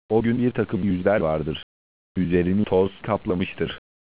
O gün bir takım yüzler vardır. Üzerini toz kaplamıştır.